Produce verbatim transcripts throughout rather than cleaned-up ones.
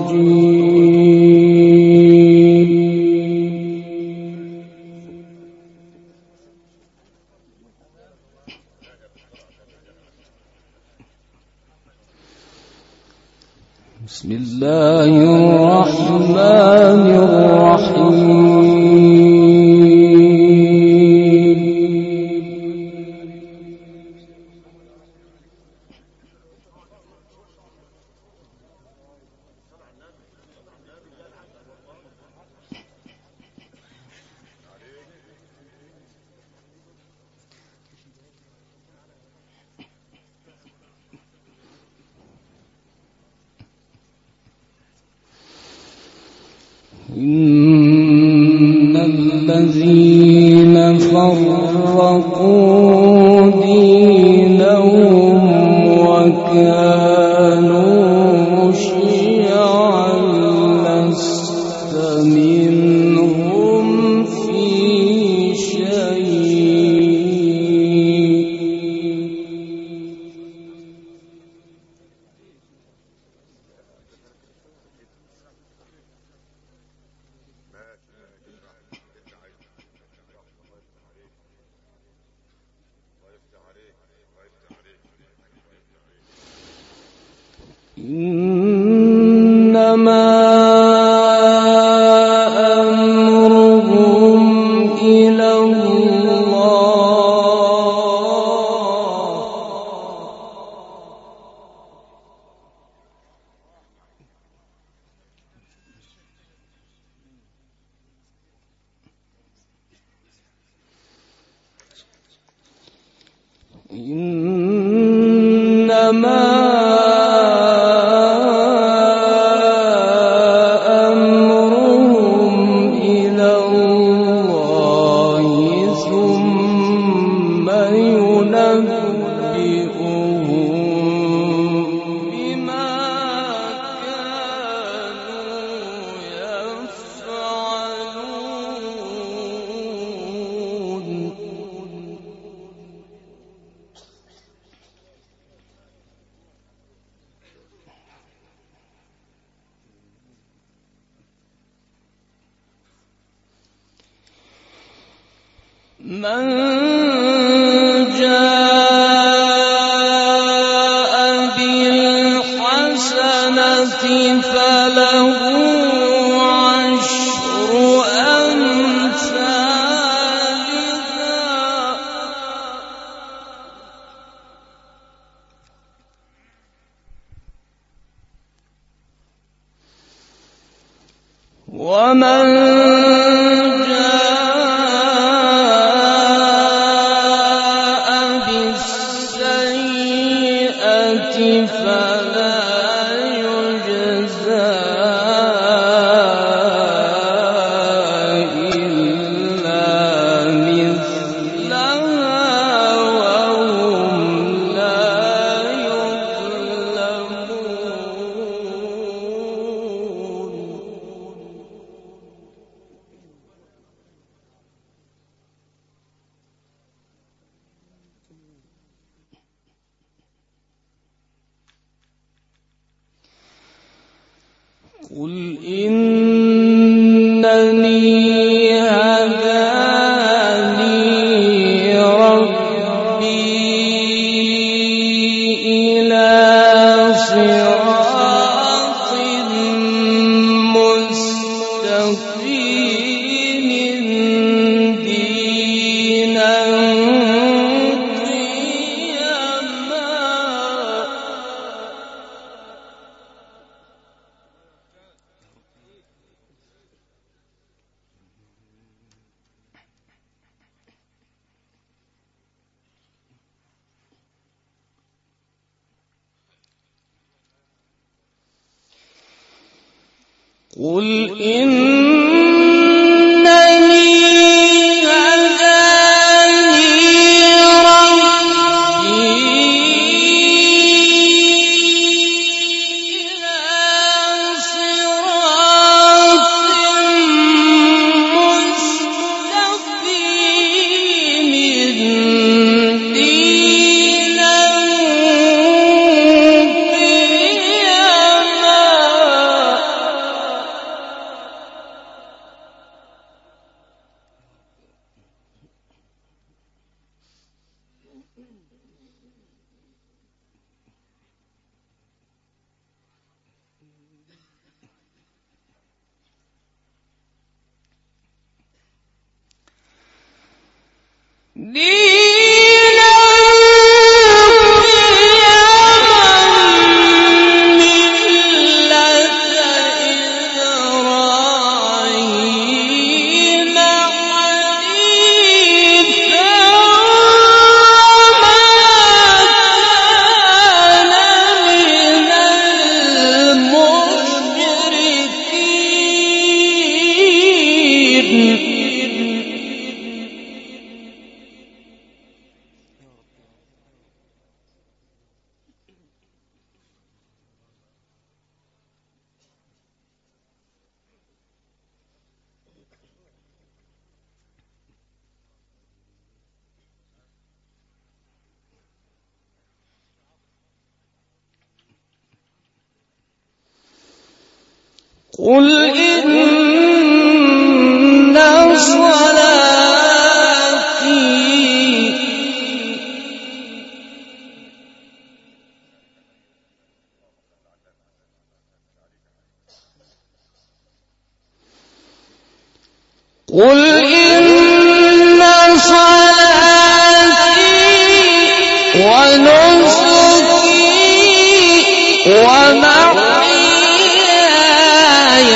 بسم الله الرحمن الرحيم. إن الذين فرقوا دينهم وكانوا شيعا لست منهم في شيء. إنما أمرهم إلى إنما من جاء بالحسنة فله عشر أمثالها ومن فلا يجزى إلا مثلها وهم لا يظلمون. قل إنني هداني ربي إلى صراط مستقيم دينا قل إنني هداني ربي إلى صراط مستقيم دينا قيما قل إن صلاتي قل إن صلاتي ونسكي ومحياي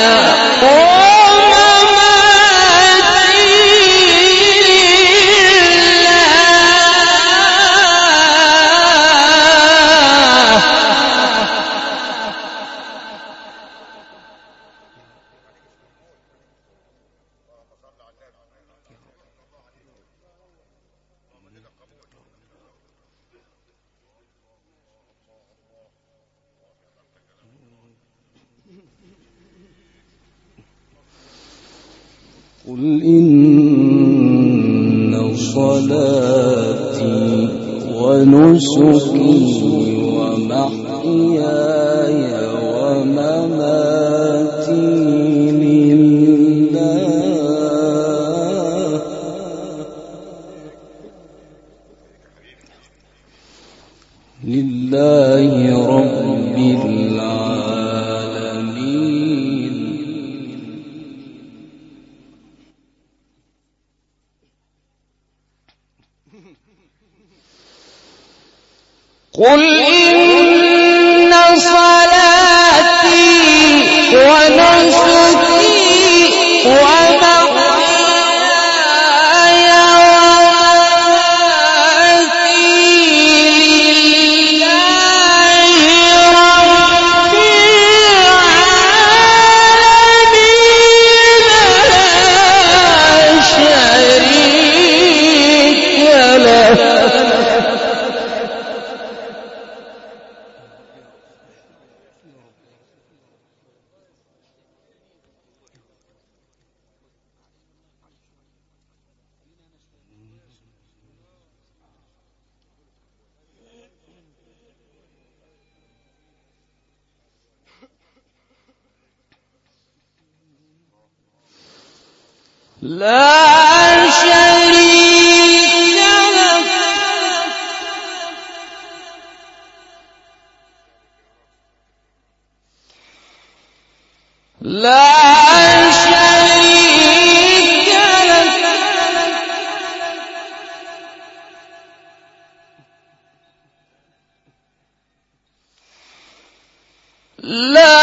قل إن صلاتي ونسكي ومحياي ومماتي لله لله رب العالمين. قل إن صلاتي ونسكي ومحياي ومماتي لله رب العالمين لا شريك له. لا شريك له. لا شريك له. لا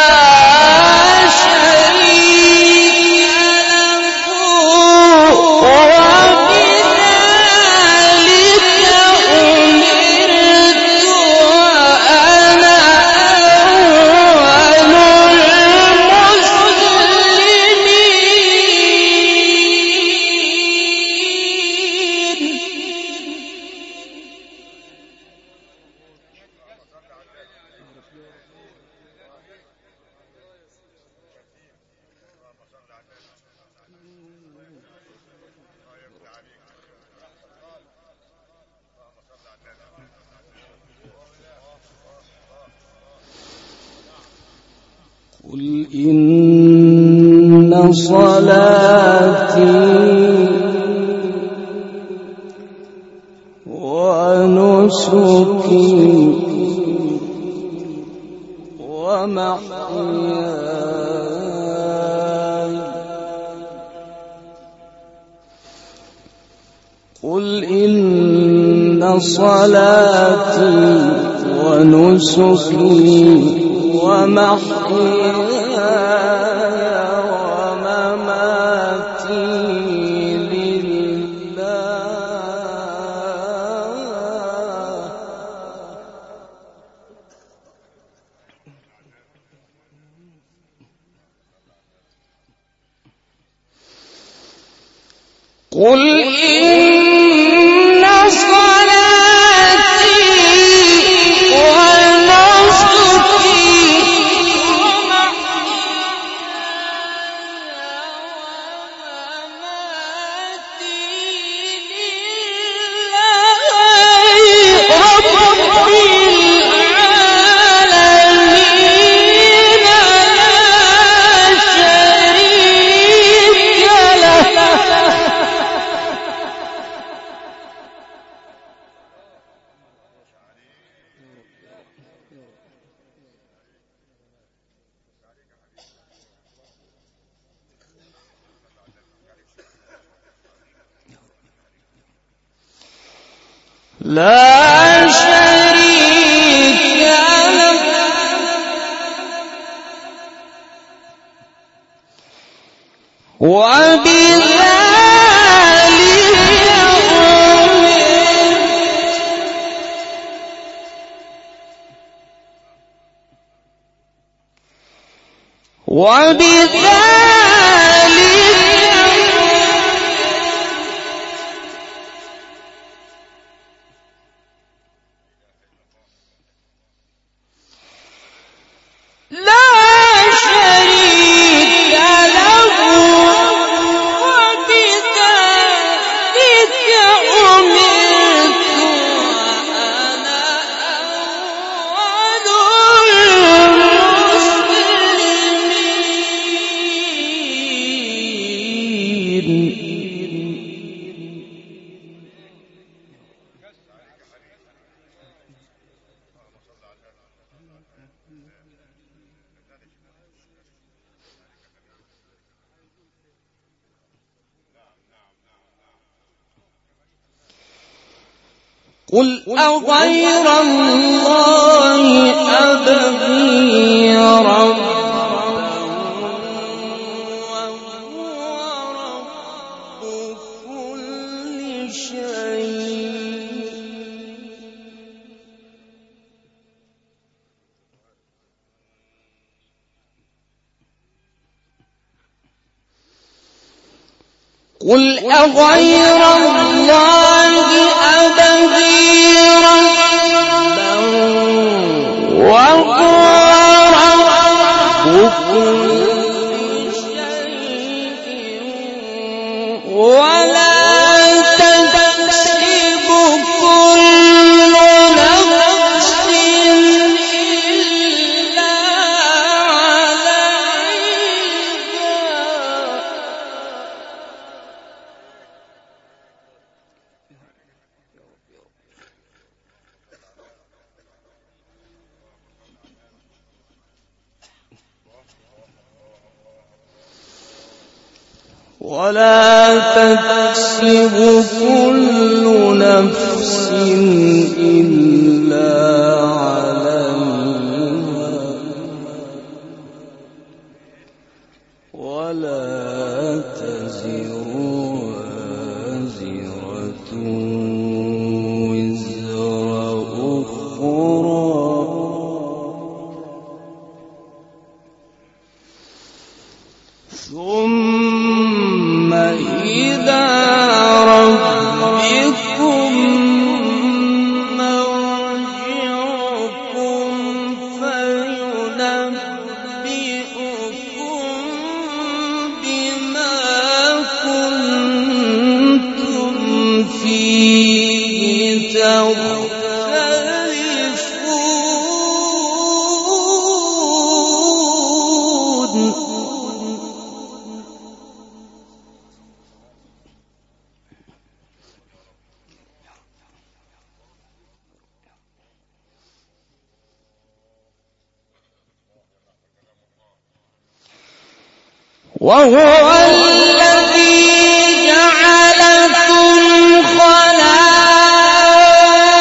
قل إن صلاتي ونسكي ومحياي قل إن صلاتي ونسكي ومحياي ومماتي قل إن صلاتي ونسكي ومحياي ومماتي لله رب العالمين لا شريك له. لا شريك له وبذلك أمرت وبذلك لا شريك له وبذلك أمرت وأنا أول قل أغير الله أبغي ربا وهو رب كل شيء قل أغير الله أبغي ربا وهو رب كل شيء ولا تكسب كل نفس إلا عليها ولا تكسب كل نفس إلا عليها ولا تزر وازرة وزر أخرى ثم إلى ربكم مرجعكم فينبئكم بما كنتم فيه تختلفون. وهو الذي جعلكم خلائف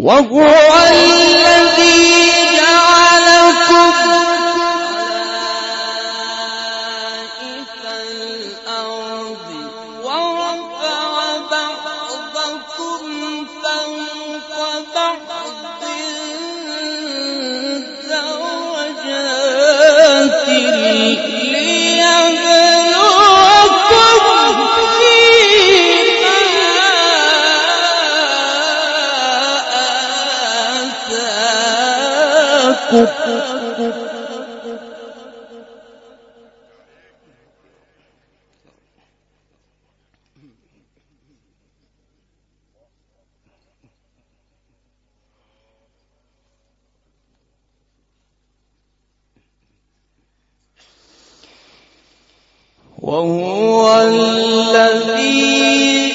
وهو الذي جعلكم خلائف الأرض ورفع بعضكم فوق بعض درجات ليبلوكم فيما آتاكم وهو الذي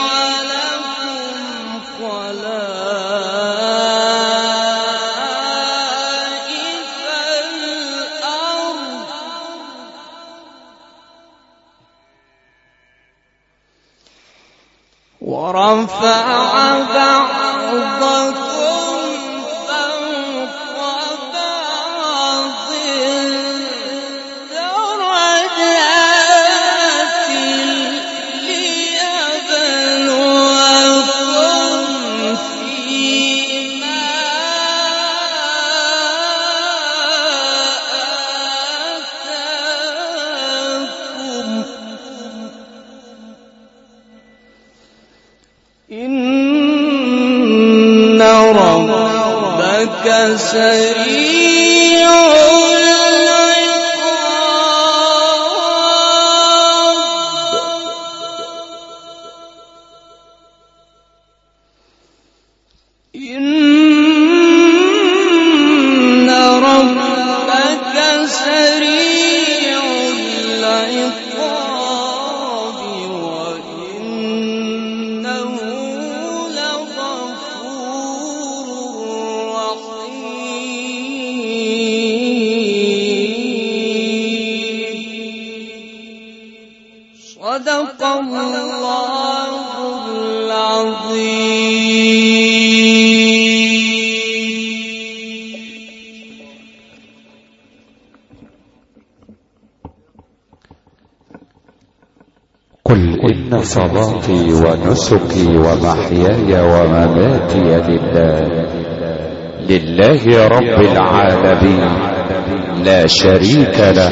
جعلكم خلائف الأرض ورفع بعضكم إن ربك سريع العقاب إن ربك سريع العقاب وإنه صدق الله العظيم. قل إن صلاتي ونسكي ومحياي ومماتي لله لله رب العالمين لا شريك له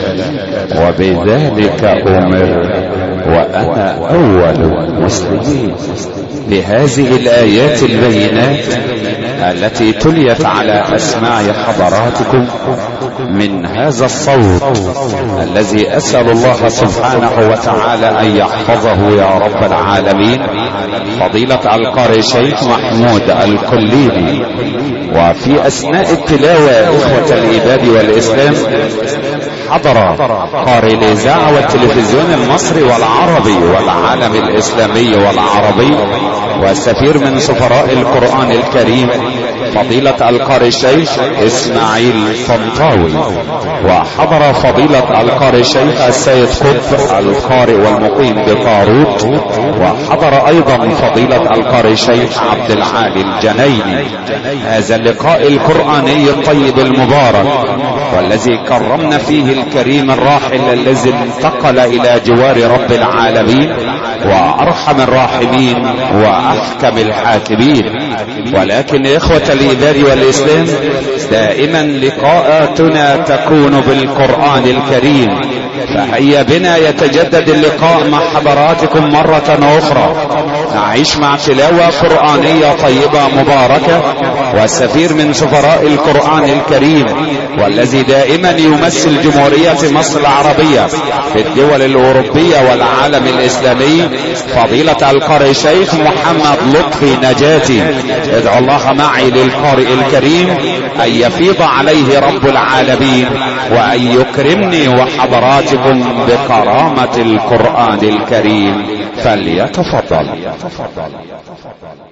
وبذلك أمرت وأنا أول المسلمين. لهذه الآيات البينات التي تليت على أسماع حضراتكم من هذا الصوت الذي أسأل الله سبحانه وتعالى أن يحفظه يا رب العالمين، فضيلة القارئ شيخ محمود الكليني. وفي أثناء التلاوة إخوة الإيمان والإسلام حضر قارئ الإذاعة والتلفزيون المصري والعربي والعالم الإسلامي والعربي والسفير من سفراء القرآن الكريم فضيلة القارئ الشيخ إسماعيل طنطاوي، وحضر فضيلة القارئ الشيخ السيد قطب القارئ والمقيم بطاروت، وحضر أيضا فضيلة القارئ الشيخ عبد العالي الجنيني. هذا اللقاء القرآني الطيب المبارك والذي كرمنا فيه الكريم الراحل الذي انتقل إلى جوار رب العالمين وأرحم الراحمين وأحكم الحاكمين. ولكن إخوة الإيمان والإسلام دائما لقاءاتنا تكون بالقرآن الكريم، فهيا بنا يتجدد اللقاء مع حضراتكم مرة أخرى، نعيش مع تلاوة قرآنية طيبة مباركة والسفير من سفراء القرآن الكريم والذي دائما يمثل جمهورية مصر العربية في الدول الأوروبية والعالم الإسلامي فضيلة القارئ شيخ محمد لطفي نجاتي. ادعو الله معي للقارئ الكريم أن يفيض عليه رب العالمين وأن يكرمني وحضراتكم بكرامة القرآن الكريم، فليتفضل.